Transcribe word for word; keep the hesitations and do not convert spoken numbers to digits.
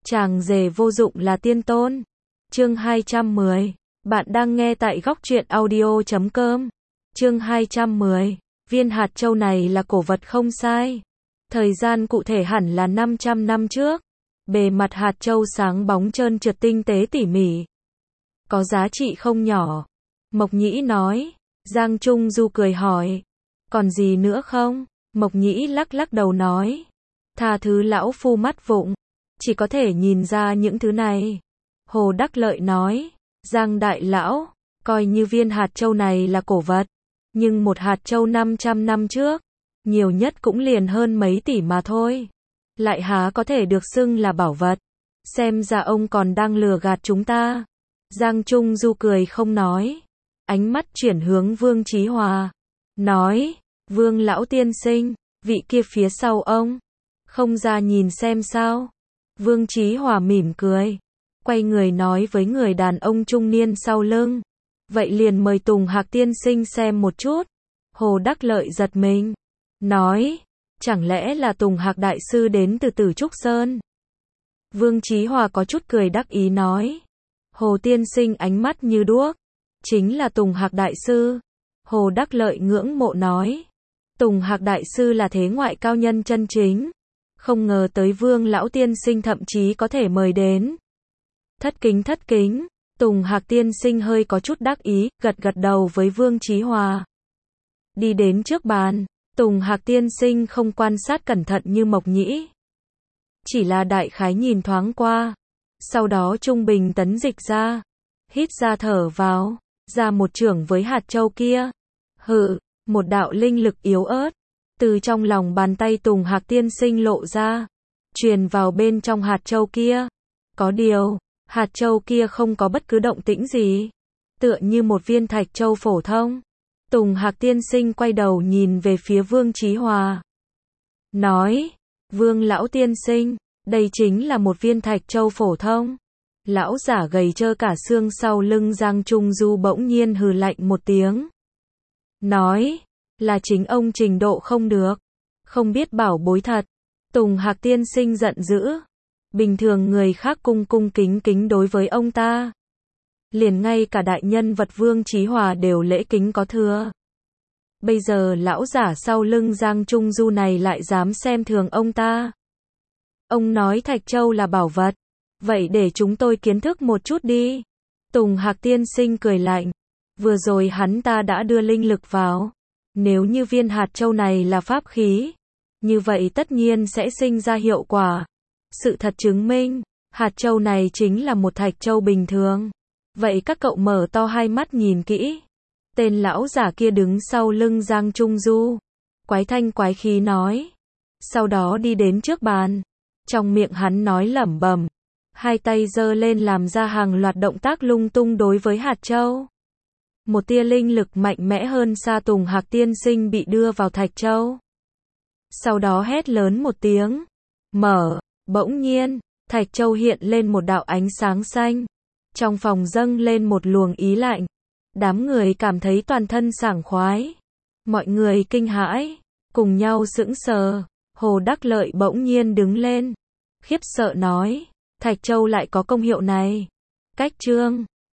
Chàng rể vô dụng là tiên tôn. Chương hai trăm mười. Bạn đang nghe tại góc truyện audio chấm com. Chương hai trăm mười. Viên hạt châu này là cổ vật không sai. Thời gian cụ thể hẳn là năm trăm năm trước. Bề mặt hạt châu sáng bóng trơn trượt tinh tế tỉ mỉ. Có giá trị không nhỏ. Mộc Nhĩ nói. Giang Trung Du cười hỏi. Còn gì nữa không? Mộc Nhĩ lắc lắc đầu nói. Tha thứ lão phu mắt vụng. Chỉ có thể nhìn ra những thứ này. Hồ Đắc Lợi nói. Giang đại lão, coi như viên hạt châu này là cổ vật. Nhưng một hạt châu năm trăm năm trước, nhiều nhất cũng liền hơn mấy tỷ mà thôi. Lại há có thể được xưng là bảo vật. Xem ra ông còn đang lừa gạt chúng ta. Giang Trung Du cười không nói. Ánh mắt chuyển hướng Vương Chí Hòa. Nói, Vương lão tiên sinh, vị kia phía sau ông. Không ra nhìn xem sao. Vương Chí Hòa mỉm cười. Quay người nói với người đàn ông trung niên sau lưng. Vậy liền mời Tùng Hạc tiên sinh xem một chút. Hồ Đắc Lợi giật mình. Nói, chẳng lẽ là Tùng Hạc đại sư đến từ Tử Trúc Sơn? Vương Chí Hòa có chút cười đắc ý nói. Hồ tiên sinh ánh mắt như đuốc. Chính là Tùng Hạc đại sư. Hồ Đắc Lợi ngưỡng mộ nói. Tùng Hạc đại sư là thế ngoại cao nhân chân chính. Không ngờ tới Vương lão tiên sinh thậm chí có thể mời đến. Thất kính thất kính. Tùng Hạc tiên sinh hơi có chút đắc ý, gật gật đầu với Vương Chí Hòa. Đi đến trước bàn, Tùng Hạc tiên sinh không quan sát cẩn thận như Mộc Nhĩ. Chỉ là đại khái nhìn thoáng qua. Sau đó trung bình tấn dịch ra. Hít ra thở vào, ra một chưởng với hạt châu kia. Hự, một đạo linh lực yếu ớt. Từ trong lòng bàn tay Tùng Hạc tiên sinh lộ ra. Truyền vào bên trong hạt châu kia. Có điều, hạt châu kia không có bất cứ động tĩnh gì. Tựa như một viên thạch châu phổ thông. Tùng Hạc tiên sinh quay đầu nhìn về phía Vương Chí Hòa. Nói, Vương lão tiên sinh, đây chính là một viên thạch châu phổ thông. Lão giả gầy trơ cả xương sau lưng Giang Trung Du bỗng nhiên hừ lạnh một tiếng. Nói, là chính ông trình độ không được. Không biết bảo bối thật. Tùng Hạc tiên sinh giận dữ. Bình thường người khác cung cung kính kính đối với ông ta. Liền ngay cả đại nhân vật Vương Chí Hòa đều lễ kính có thừa. Bây giờ lão giả sau lưng Giang Trung Du này lại dám xem thường ông ta. Ông nói Thạch Châu là bảo vật. Vậy để chúng tôi kiến thức một chút đi. Tùng Hạc tiên sinh cười lạnh. Vừa rồi hắn ta đã đưa linh lực vào. Nếu như viên hạt châu này là pháp khí, như vậy tất nhiên sẽ sinh ra hiệu quả. Sự thật chứng minh, hạt châu này chính là một thạch châu bình thường. Vậy các cậu mở to hai mắt nhìn kỹ. Tên lão giả kia đứng sau lưng Giang Trung Du. Quái thanh quái khí nói. Sau đó đi đến trước bàn. Trong miệng hắn nói lẩm bẩm. Hai tay giơ lên làm ra hàng loạt động tác lung tung đối với hạt châu. Một tia linh lực mạnh mẽ hơn xa Tùng Hạc tiên sinh bị đưa vào thạch châu. Sau đó hét lớn một tiếng. Mở. Bỗng nhiên, thạch châu hiện lên một đạo ánh sáng xanh. Trong phòng dâng lên một luồng ý lạnh. Đám người cảm thấy toàn thân sảng khoái. Mọi người kinh hãi, cùng nhau sững sờ. Hồ Đắc Lợi bỗng nhiên đứng lên. Khiếp sợ nói, thạch châu lại có công hiệu này. Cách chương